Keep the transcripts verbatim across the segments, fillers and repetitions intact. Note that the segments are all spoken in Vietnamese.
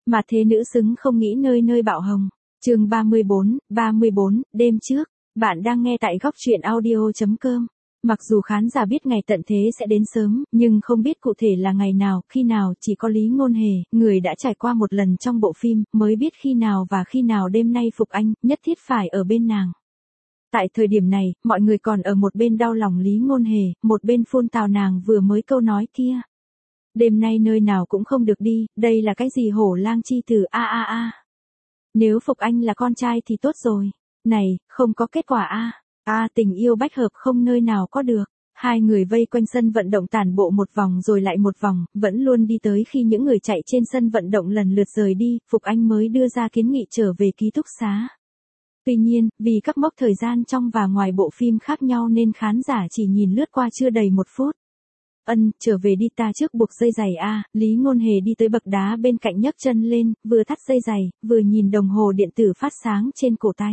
Mà thế nữ xứng không nghĩ nơi nơi bạo hồng. Chương ba mươi bốn, ba mươi bốn, đêm trước. Bạn đang nghe tại góc truyện audio chấm com. Mặc dù khán giả biết ngày tận thế sẽ đến sớm, nhưng không biết cụ thể là ngày nào, khi nào, chỉ có Lý Ngôn Hề, người đã trải qua một lần trong bộ phim, mới biết khi nào và khi nào đêm nay Phục Anh nhất thiết phải ở bên nàng. Tại thời điểm này, mọi người còn ở một bên đau lòng Lý Ngôn Hề, một bên phun tào nàng vừa mới câu nói kia. Đêm nay nơi nào cũng không được đi, đây là cái gì hổ lang chi tử a a a. Nếu Phục Anh là con trai thì tốt rồi. Này, không có kết quả a. A tình yêu bách hợp không nơi nào có được. Hai người vây quanh sân vận động tản bộ một vòng rồi lại một vòng, vẫn luôn đi tới khi những người chạy trên sân vận động lần lượt rời đi, Phục Anh mới đưa ra kiến nghị trở về ký túc xá. Tuy nhiên, vì các mốc thời gian trong và ngoài bộ phim khác nhau nên khán giả chỉ nhìn lướt qua chưa đầy một phút. Ân, trở về đi ta trước buộc dây giày a. Lý Ngôn Hề đi tới bậc đá bên cạnh nhấc chân lên, vừa thắt dây giày, vừa nhìn đồng hồ điện tử phát sáng trên cổ tay.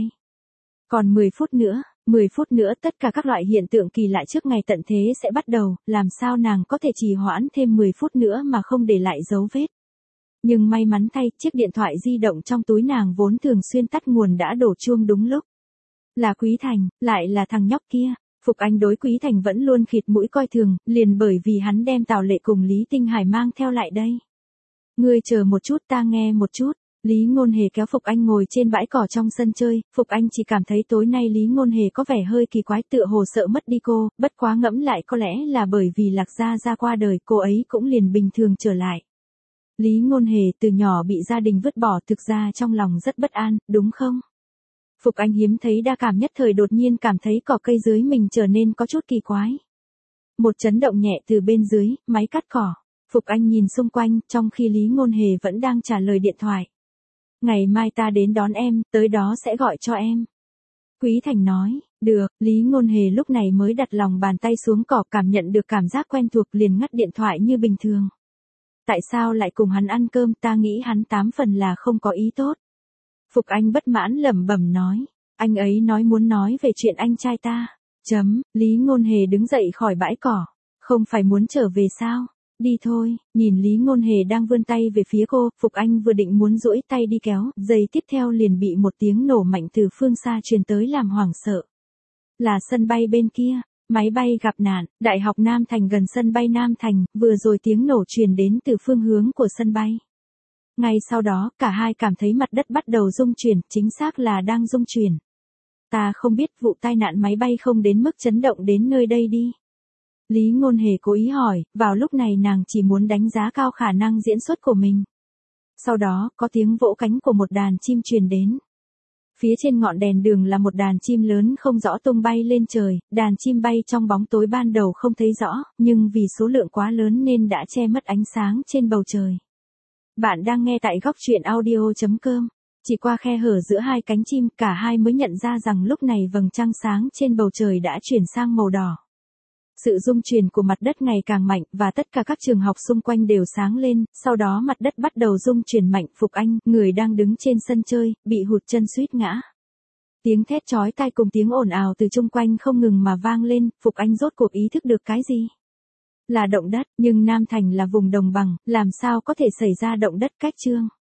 Còn mười phút nữa, mười phút nữa tất cả các loại hiện tượng kỳ lạ trước ngày tận thế sẽ bắt đầu, làm sao nàng có thể trì hoãn thêm mười phút nữa mà không để lại dấu vết. Nhưng may mắn thay, chiếc điện thoại di động trong túi nàng vốn thường xuyên tắt nguồn đã đổ chuông đúng lúc. Là Quý Thành, lại là thằng nhóc kia. Phục Anh đối Quý Thành vẫn luôn khịt mũi coi thường, liền bởi vì hắn đem Tào Lệ cùng Lý Tinh Hải mang theo lại đây. Ngươi chờ một chút ta nghe một chút. Lý Ngôn Hề kéo Phục Anh ngồi trên bãi cỏ trong sân chơi, Phục Anh chỉ cảm thấy tối nay Lý Ngôn Hề có vẻ hơi kỳ quái tựa hồ sợ mất đi cô, bất quá ngẫm lại có lẽ là bởi vì Lạc Gia Gia qua đời cô ấy cũng liền bình thường trở lại. Lý Ngôn Hề từ nhỏ bị gia đình vứt bỏ thực ra trong lòng rất bất an, đúng không? Phục Anh hiếm thấy đa cảm nhất thời đột nhiên cảm thấy cỏ cây dưới mình trở nên có chút kỳ quái. Một chấn động nhẹ từ bên dưới, máy cắt cỏ. Phục Anh nhìn xung quanh, trong khi Lý Ngôn Hề vẫn đang trả lời điện thoại. Ngày mai ta đến đón em, tới đó sẽ gọi cho em. Quý Thành nói, được, Lý Ngôn Hề lúc này mới đặt lòng bàn tay xuống cỏ cảm nhận được cảm giác quen thuộc liền ngắt điện thoại như bình thường. Tại sao lại cùng hắn ăn cơm ta nghĩ hắn tám phần là không có ý tốt. Phục Anh bất mãn lẩm bẩm nói, anh ấy nói muốn nói về chuyện anh trai ta. Chấm, Lý Ngôn Hề đứng dậy khỏi bãi cỏ. Không phải muốn trở về sao? Đi thôi, nhìn Lý Ngôn Hề đang vươn tay về phía cô, Phục Anh vừa định muốn duỗi tay đi kéo, giây tiếp theo liền bị một tiếng nổ mạnh từ phương xa truyền tới làm hoảng sợ. Là sân bay bên kia, máy bay gặp nạn, Đại học Nam Thành gần sân bay Nam Thành, vừa rồi tiếng nổ truyền đến từ phương hướng của sân bay. Ngay sau đó, cả hai cảm thấy mặt đất bắt đầu rung chuyển, chính xác là đang rung chuyển. Ta không biết vụ tai nạn máy bay không đến mức chấn động đến nơi đây đi. Lý Ngôn Hề cố ý hỏi, vào lúc này nàng chỉ muốn đánh giá cao khả năng diễn xuất của mình. Sau đó, có tiếng vỗ cánh của một đàn chim truyền đến. Phía trên ngọn đèn đường là một đàn chim lớn không rõ tung bay lên trời, đàn chim bay trong bóng tối ban đầu không thấy rõ, nhưng vì số lượng quá lớn nên đã che mất ánh sáng trên bầu trời. Bạn đang nghe tại góc truyện audio chấm com. Chỉ qua khe hở giữa hai cánh chim, cả hai mới nhận ra rằng lúc này vầng trăng sáng trên bầu trời đã chuyển sang màu đỏ. Sự rung chuyển của mặt đất ngày càng mạnh và tất cả các trường học xung quanh đều sáng lên, sau đó mặt đất bắt đầu rung chuyển mạnh. Phục Anh, người đang đứng trên sân chơi, bị hụt chân suýt ngã. Tiếng thét chói tai cùng tiếng ồn ào từ chung quanh không ngừng mà vang lên, Phục Anh rốt cuộc ý thức được cái gì? Là động đất, nhưng Nam Thành là vùng đồng bằng, làm sao có thể xảy ra động đất cách chương?